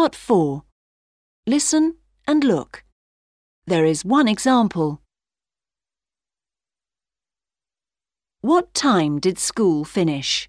Part 4. Listen and look. There is one example. What time did school finish?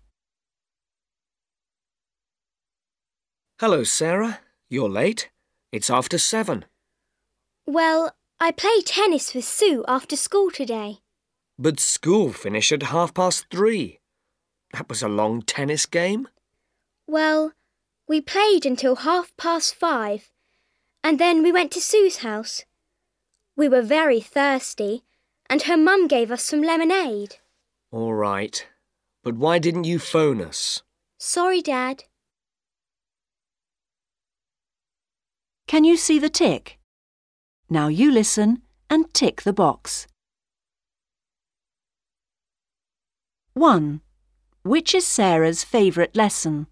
Hello, Sarah. You're late. It's after 7. Well, I play tennis with Sue after school today. But school finished at 3:30. That was a long tennis game. Well, we played until 5:30, and then we went to Sue's house. We were very thirsty, and her mum gave us some lemonade. All right. But why didn't you phone us? Sorry, Dad. Can you see the tick? Now you listen and tick the box. 1. Which is Sarah's favourite lesson?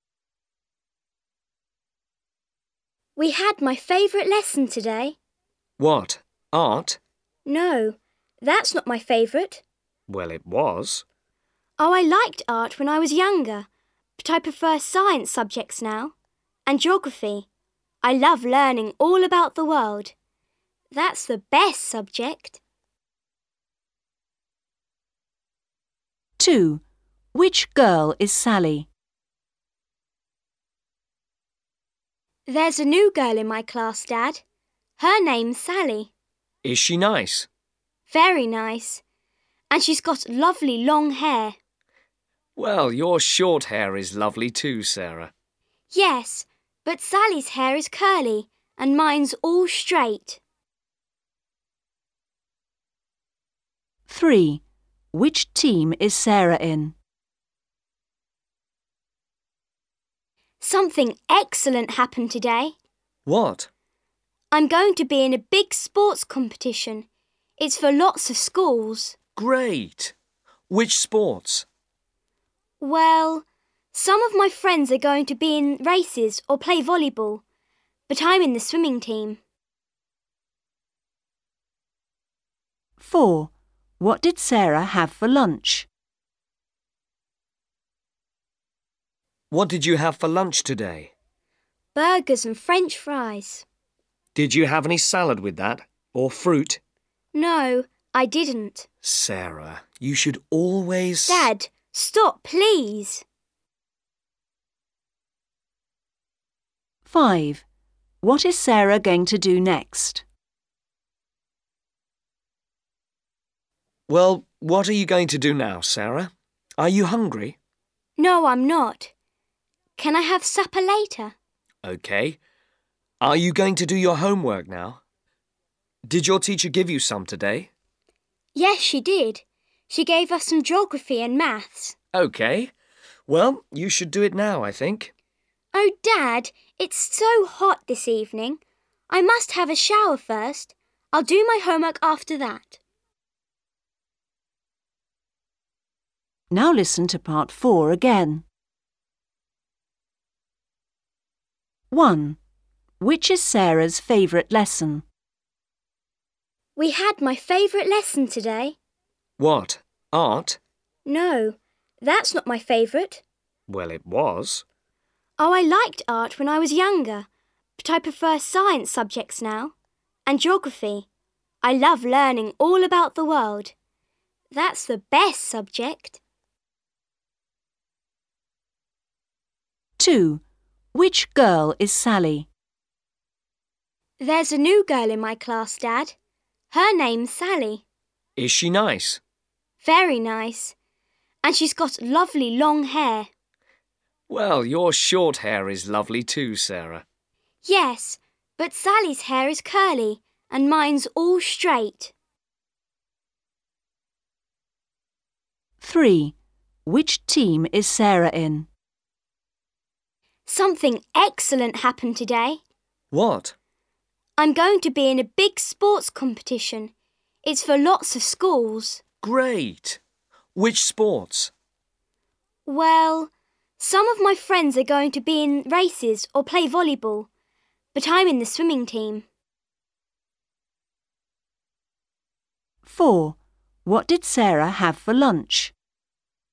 We had my favourite lesson today. What? Art? No, that's not my favourite. Well, it was. Oh, I liked art when I was younger, but I prefer science subjects now. And geography. I love learning all about the world. That's the best subject. 2. Which girl is Sally? There's a new girl in my class, Dad. Her name's Sally. Is she nice? Very nice. And she's got lovely long hair. Well, your short hair is lovely too, Sarah. Yes, but Sally's hair is curly and mine's all straight. 3. Which team is Sarah in? Something excellent happened today. What? I'm going to be in a big sports competition. It's for lots of schools. Great. Which sports? Well, some of my friends are going to be in races or play volleyball, but I'm in the swimming team. 4. What did Sarah have for lunch? What did you have for lunch today? Burgers and French fries. Did you have any salad with that? Or fruit? No, I didn't. Sarah, you should always... Dad, stop, please. 5. What is Sarah going to do next? Well, what are you going to do now, Sarah? Are you hungry? No, I'm not. Can I have supper later? OK. Are you going to do your homework now? Did your teacher give you some today? Yes, she did. She gave us some geography and maths. OK. Well, you should do it now, I think. Oh, Dad, it's so hot this evening. I must have a shower first. I'll do my homework after that. Now listen to Part 4 again. 1. Which is Sarah's favourite lesson? We had my favourite lesson today. What? Art? No, that's not my favourite. Well, it was. Oh, I liked art when I was younger, but I prefer science subjects now. And geography. I love learning all about the world. That's the best subject. 2. Which girl is Sally? There's a new girl in my class, Dad. Her name's Sally. Is she nice? Very nice. And she's got lovely long hair. Well, your short hair is lovely too, Sarah. Yes, but Sally's hair is curly and mine's all straight. 3. Which team is Sarah in? Something excellent happened today. What? I'm going to be in a big sports competition. It's for lots of schools. Great. Which sports? Well, some of my friends are going to be in races or play volleyball, but I'm in the swimming team. 4. What did Sarah have for lunch?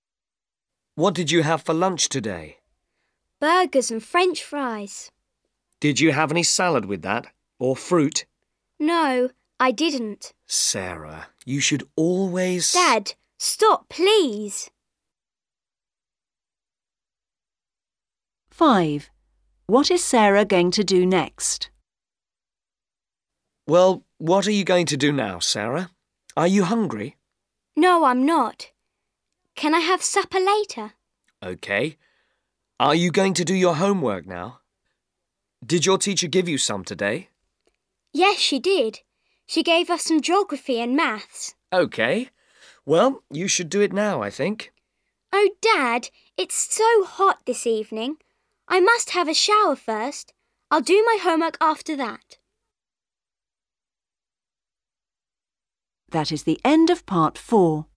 What did you have for lunch today? Burgers and French fries. Did you have any salad with that? Or fruit? No, I didn't. Sarah, you should always... Dad, stop, please. 5. What is Sarah going to do next? Well, what are you going to do now, Sarah? Are you hungry? No, I'm not. Can I have supper later? OK. Are you going to do your homework now? Did your teacher give you some today? Yes, she did. She gave us some geography and maths. OK. Well, you should do it now, I think. Oh, Dad, it's so hot this evening. I must have a shower first. I'll do my homework after that. That is the end of part 4.